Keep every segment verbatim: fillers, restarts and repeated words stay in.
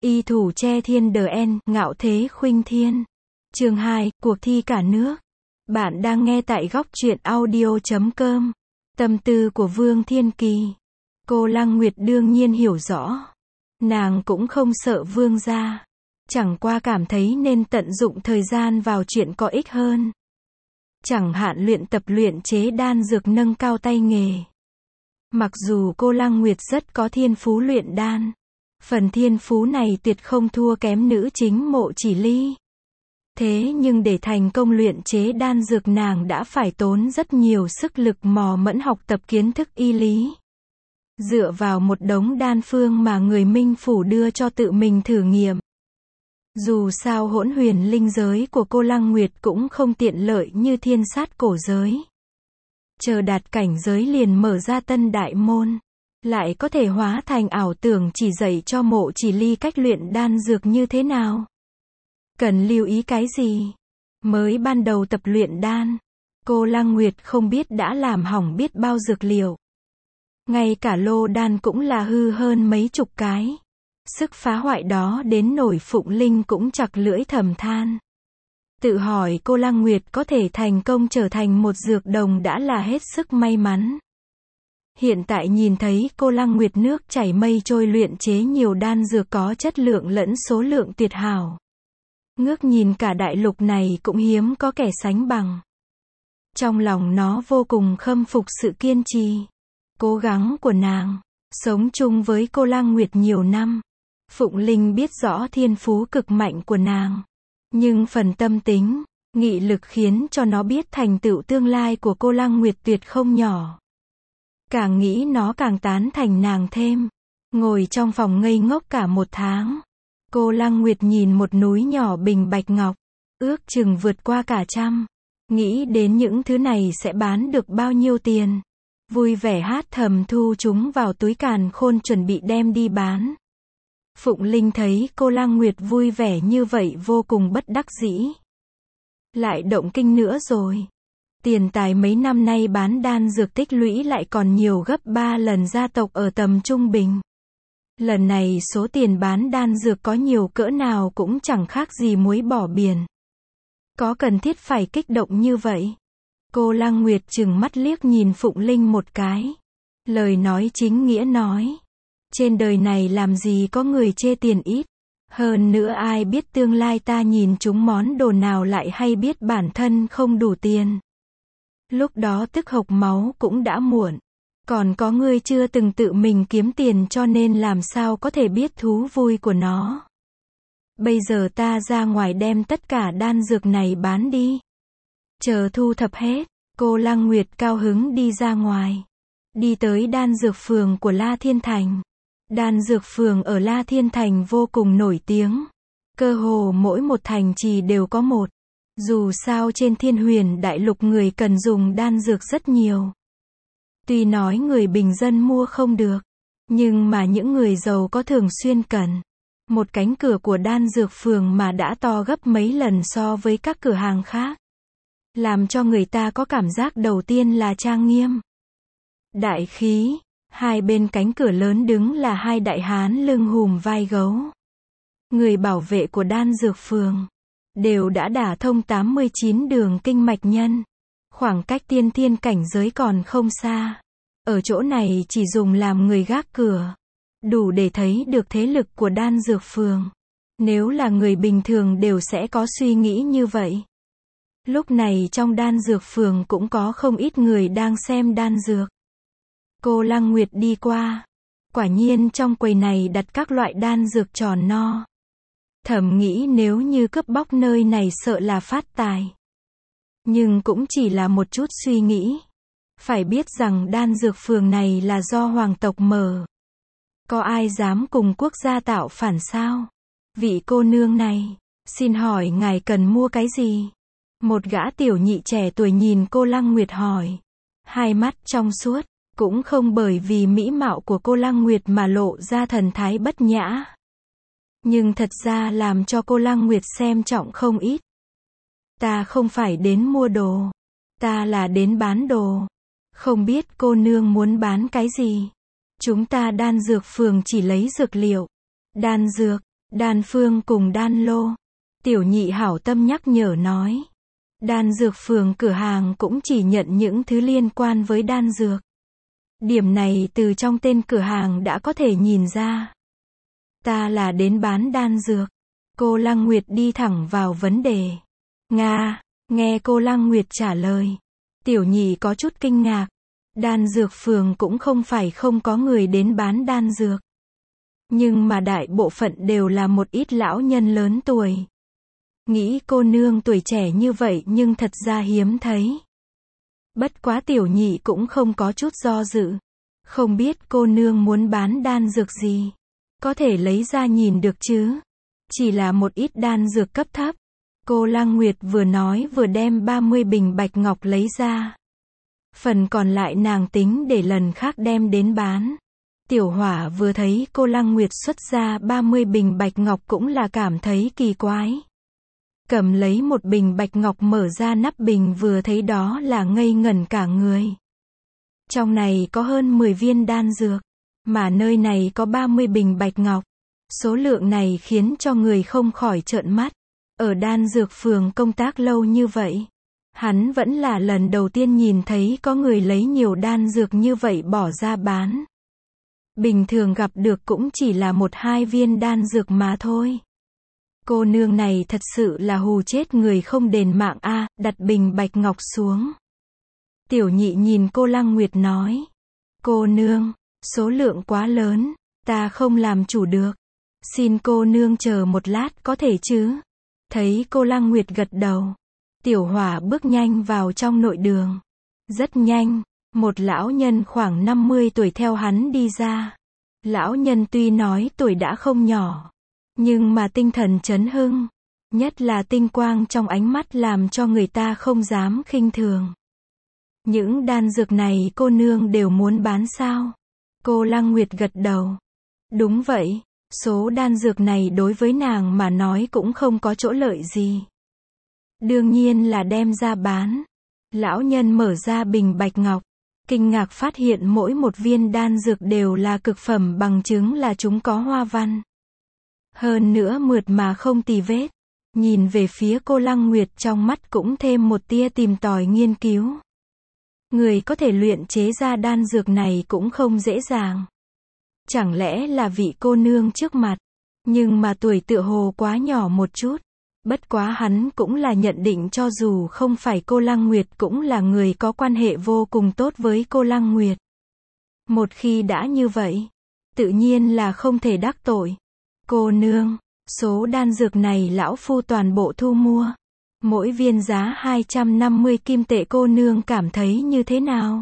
Y thủ che thiên đờ en, ngạo thế khuynh thiên. Chương hai, cuộc thi cả nước. Bạn đang nghe tại góc truyện audio chấm com. Tâm tư của Vương Thiên Kỳ. Cô Lăng Nguyệt đương nhiên hiểu rõ. Nàng cũng không sợ Vương gia. Chẳng qua cảm thấy nên tận dụng thời gian vào chuyện có ích hơn. Chẳng hạn luyện tập luyện chế đan dược nâng cao tay nghề. Mặc dù cô Lăng Nguyệt rất có thiên phú luyện đan. Phần thiên phú này tuyệt không thua kém nữ chính Mộ Chỉ Ly. Thế nhưng để thành công luyện chế đan dược nàng đã phải tốn rất nhiều sức lực mò mẫm học tập kiến thức y lý. Dựa vào một đống đan phương mà người Minh Phủ đưa cho tự mình thử nghiệm. Dù sao hỗn huyền linh giới của cô Lăng Nguyệt cũng không tiện lợi như thiên sát cổ giới. Chờ đạt cảnh giới liền mở ra tân đại môn. Lại có thể hóa thành ảo tưởng chỉ dạy cho Mộ Chỉ Ly cách luyện đan dược như thế nào. Cần lưu ý cái gì? Mới ban đầu tập luyện đan, cô Lăng Nguyệt không biết đã làm hỏng biết bao dược liệu. Ngay cả lô đan cũng là hư hơn mấy chục cái. Sức phá hoại đó đến nổi Phụng Linh cũng chặt lưỡi thầm than. Tự hỏi cô Lăng Nguyệt có thể thành công trở thành một dược đồng đã là hết sức may mắn. Hiện tại nhìn thấy cô Lăng Nguyệt nước chảy mây trôi luyện chế nhiều đan dược có chất lượng lẫn số lượng tuyệt hảo. Ngước nhìn cả đại lục này cũng hiếm có kẻ sánh bằng. Trong lòng nó vô cùng khâm phục sự kiên trì, cố gắng của nàng. Sống chung với cô Lăng Nguyệt nhiều năm, Phụng Linh biết rõ thiên phú cực mạnh của nàng. Nhưng phần tâm tính, nghị lực khiến cho nó biết thành tựu tương lai của cô Lăng Nguyệt tuyệt không nhỏ. Càng nghĩ nó càng tán thành nàng thêm. Ngồi trong phòng ngây ngốc cả một tháng. Cô Lăng Nguyệt nhìn một núi nhỏ bình bạch ngọc, ước chừng vượt qua cả trăm. Nghĩ đến những thứ này sẽ bán được bao nhiêu tiền. Vui vẻ hát thầm thu chúng vào túi càn khôn chuẩn bị đem đi bán. Phụng Linh thấy cô Lăng Nguyệt vui vẻ như vậy vô cùng bất đắc dĩ. Lại động kinh nữa rồi. Tiền tài mấy năm nay bán đan dược tích lũy lại còn nhiều gấp ba lần gia tộc ở tầm trung bình. Lần này số tiền bán đan dược có nhiều cỡ nào cũng chẳng khác gì muối bỏ biển. Có cần thiết phải kích động như vậy? Cô Lăng Nguyệt trừng mắt liếc nhìn Phụng Linh một cái. Lời nói chính nghĩa nói. Trên đời này làm gì có người chê tiền ít. Hơn nữa ai biết tương lai ta nhìn chúng món đồ nào lại hay biết bản thân không đủ tiền. Lúc đó tức hộc máu cũng đã muộn. Còn có người chưa từng tự mình kiếm tiền cho nên làm sao có thể biết thú vui của nó. Bây giờ ta ra ngoài đem tất cả đan dược này bán đi. Chờ thu thập hết, cô Lăng Nguyệt cao hứng đi ra ngoài. Đi tới đan dược phường của La Thiên Thành. Đan dược phường ở La Thiên Thành vô cùng nổi tiếng. Cơ hồ mỗi một thành trì đều có một. Dù sao trên Thiên Huyền Đại Lục người cần dùng đan dược rất nhiều. Tuy nói người bình dân mua không được, nhưng mà những người giàu có thường xuyên cần. Một cánh cửa của đan dược phường mà đã to gấp mấy lần so với các cửa hàng khác. Làm cho người ta có cảm giác đầu tiên là trang nghiêm. Đại khí, hai bên cánh cửa lớn đứng là hai đại hán lưng hùm vai gấu. Người bảo vệ của đan dược phường đều đã đả thông tám mươi chín đường kinh mạch nhân. Khoảng cách tiên thiên cảnh giới còn không xa. Ở chỗ này chỉ dùng làm người gác cửa. Đủ để thấy được thế lực của đan dược phường. Nếu là người bình thường đều sẽ có suy nghĩ như vậy. Lúc này trong đan dược phường cũng có không ít người đang xem đan dược. Cô Lăng Nguyệt đi qua. Quả nhiên trong quầy này đặt các loại đan dược tròn no. Thầm nghĩ nếu như cướp bóc nơi này sợ là phát tài. Nhưng cũng chỉ là một chút suy nghĩ. Phải biết rằng đan dược phường này là do hoàng tộc mở. Có ai dám cùng quốc gia tạo phản sao? Vị cô nương này, xin hỏi ngài cần mua cái gì? Một gã tiểu nhị trẻ tuổi nhìn cô Lăng Nguyệt hỏi. Hai mắt trong suốt, cũng không bởi vì mỹ mạo của cô Lăng Nguyệt mà lộ ra thần thái bất nhã. Nhưng thật ra làm cho cô Lăng Nguyệt xem trọng không ít. Ta không phải đến mua đồ. Ta là đến bán đồ. Không biết cô nương muốn bán cái gì? Chúng ta đan dược phường chỉ lấy dược liệu. Đan dược, Đan phương cùng đan lô. Tiểu nhị hảo tâm nhắc nhở nói. Đan dược phường cửa hàng cũng chỉ nhận những thứ liên quan với đan dược. Điểm này từ trong tên cửa hàng đã có thể nhìn ra. Ta là đến bán đan dược. Cô Lăng Nguyệt đi thẳng vào vấn đề. Nga, nghe cô Lăng Nguyệt trả lời. Tiểu nhị có chút kinh ngạc. Đan dược phường cũng không phải không có người đến bán đan dược. Nhưng mà đại bộ phận đều là một ít lão nhân lớn tuổi. Nghĩ cô nương tuổi trẻ như vậy nhưng thật ra hiếm thấy. Bất quá tiểu nhị cũng không có chút do dự. Không biết cô nương muốn bán đan dược gì. Có thể lấy ra nhìn được chứ. Chỉ là một ít đan dược cấp thấp. Cô Lăng Nguyệt vừa nói vừa đem ba mươi bình bạch ngọc lấy ra. Phần còn lại nàng tính để lần khác đem đến bán. Tiểu Hỏa vừa thấy cô Lăng Nguyệt xuất ra ba mươi bình bạch ngọc cũng là cảm thấy kỳ quái. Cầm lấy một bình bạch ngọc mở ra nắp bình vừa thấy đó là ngây ngẩn cả người. Trong này có hơn mười viên đan dược, mà nơi này có ba mươi bình bạch ngọc. Số lượng này khiến cho người không khỏi trợn mắt. Ở đan dược phường công tác lâu như vậy, hắn vẫn là lần đầu tiên nhìn thấy có người lấy nhiều đan dược như vậy bỏ ra bán. Bình thường gặp được cũng chỉ là một hai viên đan dược mà thôi. Cô nương này thật sự là hù chết người không đền mạng a, à, đặt bình bạch ngọc xuống. Tiểu nhị nhìn cô Lăng Nguyệt nói. Cô nương, số lượng quá lớn, ta không làm chủ được. Xin cô nương chờ một lát có thể chứ? Thấy cô Lăng Nguyệt gật đầu. Tiểu Hỏa bước nhanh vào trong nội đường. Rất nhanh, một lão nhân khoảng năm mươi tuổi theo hắn đi ra. Lão nhân tuy nói tuổi đã không nhỏ, nhưng mà tinh thần chấn hưng, nhất là tinh quang trong ánh mắt làm cho người ta không dám khinh thường. Những đan dược này cô nương đều muốn bán sao? Cô Lăng Nguyệt gật đầu. Đúng vậy, số đan dược này đối với nàng mà nói cũng không có chỗ lợi gì. Đương nhiên là đem ra bán. Lão nhân mở ra bình bạch ngọc, kinh ngạc phát hiện mỗi một viên đan dược đều là cực phẩm bằng chứng là chúng có hoa văn. Hơn nữa mượt mà không tì vết. Nhìn về phía cô Lăng Nguyệt trong mắt cũng thêm một tia tìm tòi nghiên cứu. Người có thể luyện chế ra đan dược này cũng không dễ dàng. Chẳng lẽ là vị cô nương trước mặt, nhưng mà tuổi tựa hồ quá nhỏ một chút. Bất quá hắn cũng là nhận định cho dù không phải cô Lăng Nguyệt cũng là người có quan hệ vô cùng tốt với cô Lăng Nguyệt. Một khi đã như vậy, tự nhiên là không thể đắc tội. Cô nương, số đan dược này lão phu toàn bộ thu mua. Mỗi viên giá hai trăm năm mươi kim tệ, cô nương cảm thấy như thế nào?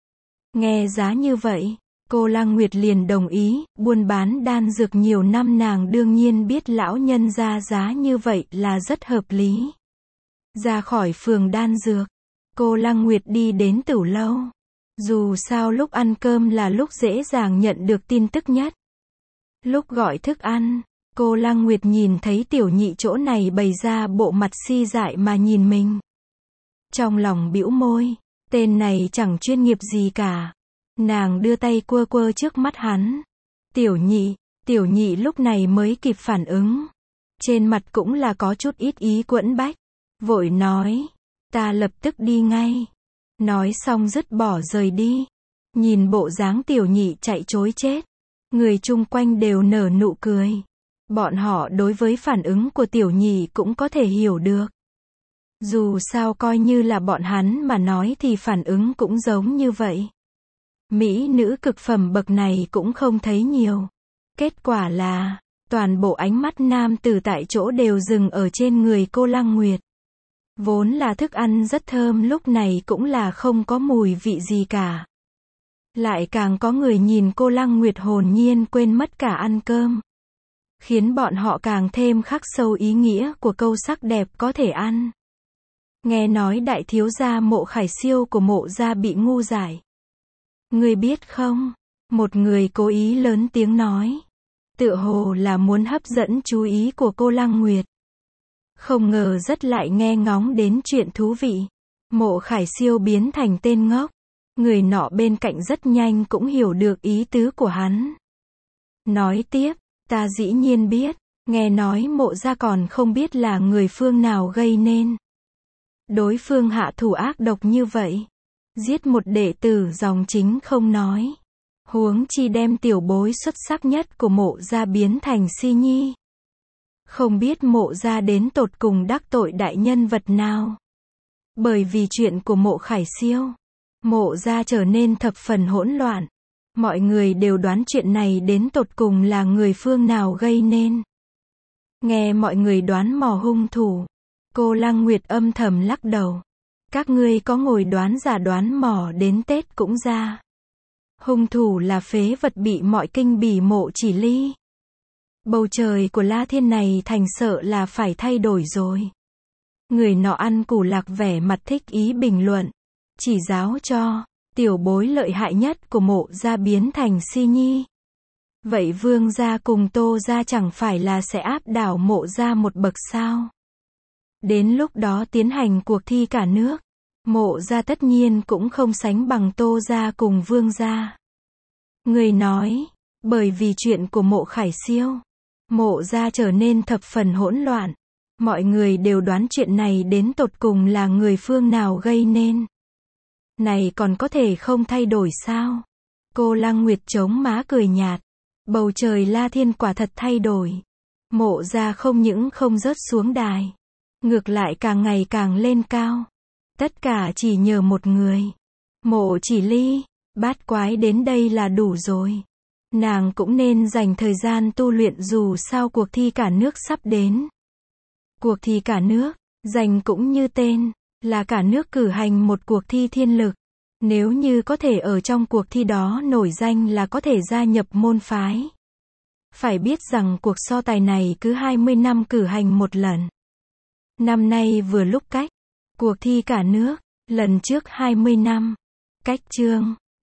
Nghe giá như vậy, cô Lăng Nguyệt liền đồng ý. Buôn bán đan dược nhiều năm nàng đương nhiên biết lão nhân ra giá như vậy là rất hợp lý. Ra khỏi phường đan dược, cô Lăng Nguyệt đi đến tửu lâu. Dù sao lúc ăn cơm là lúc dễ dàng nhận được tin tức nhất. Lúc gọi thức ăn, cô Lăng Nguyệt nhìn thấy tiểu nhị chỗ này bày ra bộ mặt si dại mà nhìn mình. Trong lòng bĩu môi, tên này chẳng chuyên nghiệp gì cả. Nàng đưa tay quơ quơ trước mắt hắn. Tiểu nhị, tiểu nhị lúc này mới kịp phản ứng. Trên mặt cũng là có chút ít ý quẫn bách. Vội nói, ta lập tức đi ngay. Nói xong dứt bỏ rời đi. Nhìn bộ dáng tiểu nhị chạy trối chết. Người chung quanh đều nở nụ cười. Bọn họ đối với phản ứng của tiểu nhị cũng có thể hiểu được. Dù sao coi như là bọn hắn mà nói thì phản ứng cũng giống như vậy. Mỹ nữ cực phẩm bậc này cũng không thấy nhiều. Kết quả là, toàn bộ ánh mắt nam tử tại chỗ đều dừng ở trên người cô Lăng Nguyệt. Vốn là thức ăn rất thơm lúc này cũng là không có mùi vị gì cả. Lại càng có người nhìn cô Lăng Nguyệt hồn nhiên quên mất cả ăn cơm. Khiến bọn họ càng thêm khắc sâu ý nghĩa của câu sắc đẹp có thể ăn. Nghe nói đại thiếu gia Mộ Khải Siêu của Mộ gia bị ngu giải. Người biết không? Một người cố ý lớn tiếng nói. Tựa hồ là muốn hấp dẫn chú ý của cô Lăng Nguyệt. Không ngờ rất lại nghe ngóng đến chuyện thú vị. Mộ Khải Siêu biến thành tên ngốc. Người nọ bên cạnh rất nhanh cũng hiểu được ý tứ của hắn. Nói tiếp, ta dĩ nhiên biết, Nghe nói mộ gia còn không biết là người phương nào gây nên. Đối phương hạ thủ ác độc như vậy. Giết một đệ tử dòng chính không nói. Huống chi đem tiểu bối xuất sắc nhất của mộ gia biến thành si nhi. Không biết mộ gia đến tột cùng đắc tội đại nhân vật nào. Bởi vì chuyện của mộ Khải Siêu, mộ gia trở nên thập phần hỗn loạn. Mọi người đều đoán chuyện này đến tột cùng là người phương nào gây nên. Nghe mọi người đoán mò hung thủ, cô Lăng Nguyệt âm thầm lắc đầu. Các ngươi có ngồi đoán giả đoán mò đến Tết cũng ra. Hung thủ là phế vật bị mọi kinh bỉ Mộ Chỉ Ly. Bầu trời của La Thiên này thành sợ là phải thay đổi rồi. Người nọ ăn củ lạc vẻ mặt thích ý bình luận. Chỉ giáo cho, tiểu bối lợi hại nhất của mộ gia biến thành si nhi. Vậy Vương gia cùng Tô gia chẳng phải là sẽ áp đảo mộ gia một bậc sao? Đến lúc đó tiến hành cuộc thi cả nước. Mộ gia tất nhiên cũng không sánh bằng Tô gia cùng Vương gia. Người nói, bởi vì chuyện của mộ Khải Siêu, mộ gia trở nên thập phần hỗn loạn. Mọi người đều đoán chuyện này đến tột cùng là người phương nào gây nên. Này còn có thể không thay đổi sao? Cô Lăng Nguyệt chống má cười nhạt. Bầu trời La Thiên quả thật thay đổi. Mộ gia không những không rớt xuống đài, ngược lại càng ngày càng lên cao. Tất cả chỉ nhờ một người. Mộ Chỉ Ly, bát quái đến đây là đủ rồi. Nàng cũng nên dành thời gian tu luyện dù sao cuộc thi cả nước sắp đến. Cuộc thi cả nước, danh cũng như tên, là cả nước cử hành một cuộc thi thiên lực. Nếu như có thể ở trong cuộc thi đó nổi danh là có thể gia nhập môn phái. Phải biết rằng cuộc so tài này cứ hai mươi năm cử hành một lần. Năm nay vừa lúc cách cuộc thi cả nước, lần trước hai mươi năm. Cách chương